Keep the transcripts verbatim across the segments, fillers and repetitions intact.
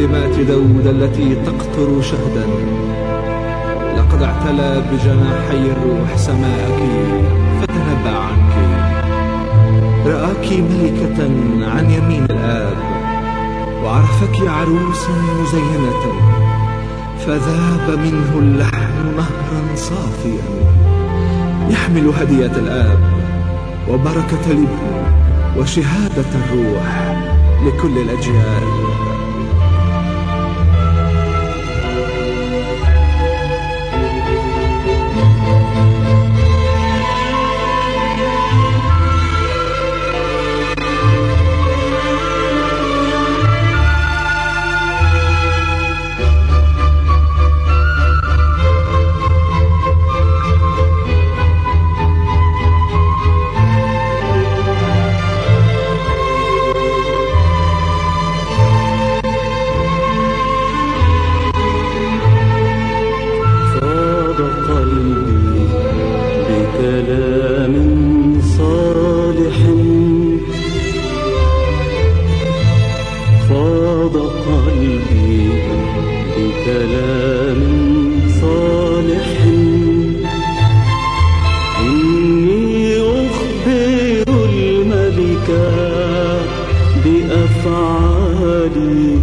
كلمات داود التي تقطر شهدا. لقد اعتلى بجناحي الروح سماءك فتنبأ عنك. رآك ملكة عن يمين الآب، وعرفك عروسا مزينة، فذاب منه اللحم نهرا صافيا يحمل هدية الآب وبركة الابن وشهادة الروح لكل الأجيال. بأفعالي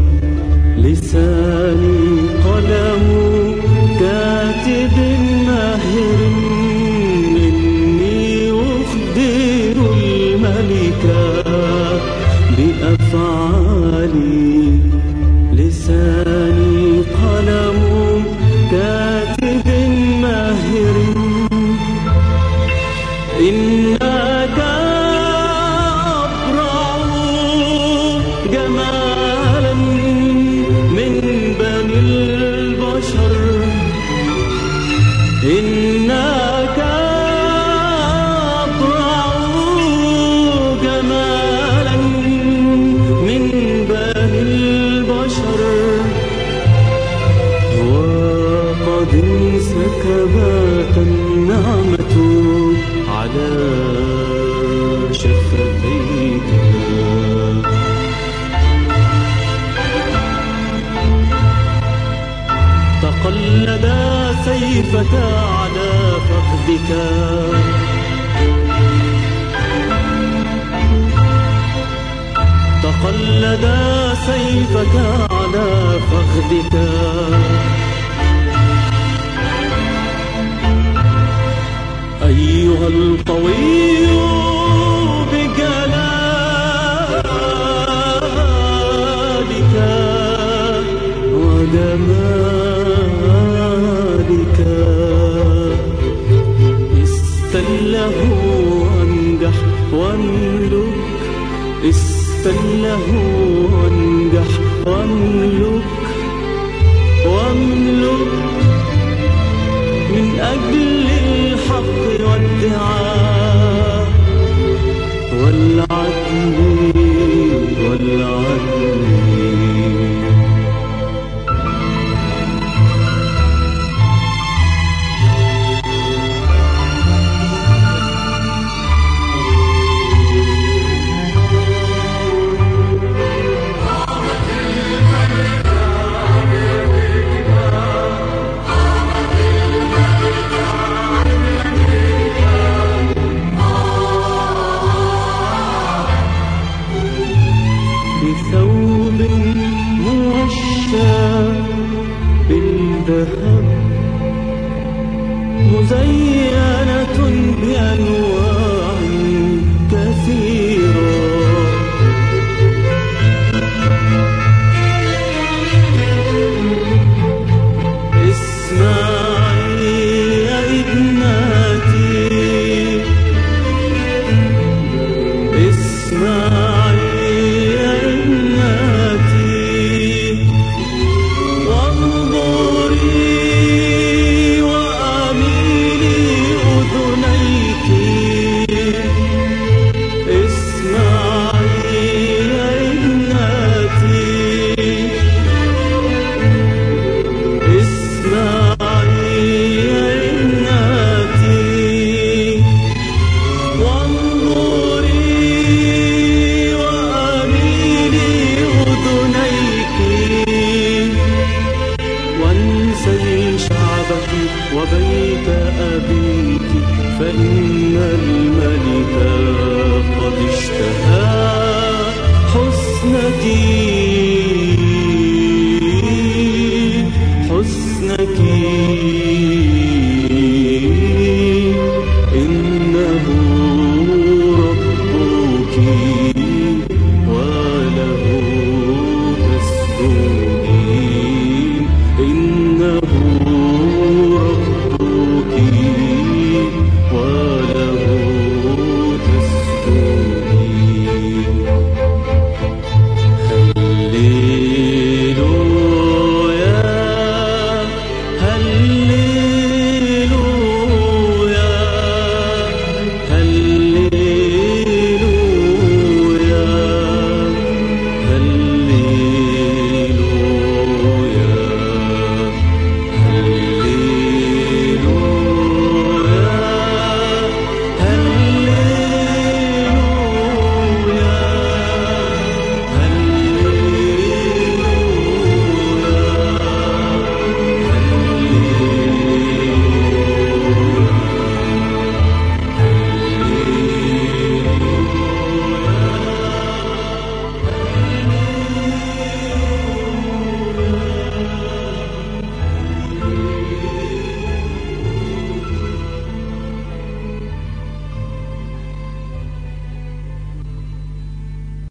لساني قلم كاتب ماهر. إني أخبر الملك بأفعالي لساني قلم كاتب ماهر. إنك جمالا من بني البشر. إنك أبرع جمالا من بني البشر. وقد انسكبت النعمة على شفتيك. تقلد سيفك على فخذك. تقلد سيفك على فخذك. أيها القوي بجلالك وجمالك استله وانجح واملك. استله وانجح واملك واملك من أجل الحق والدعاء والعدل والعدل. بثوب موشى بالذهب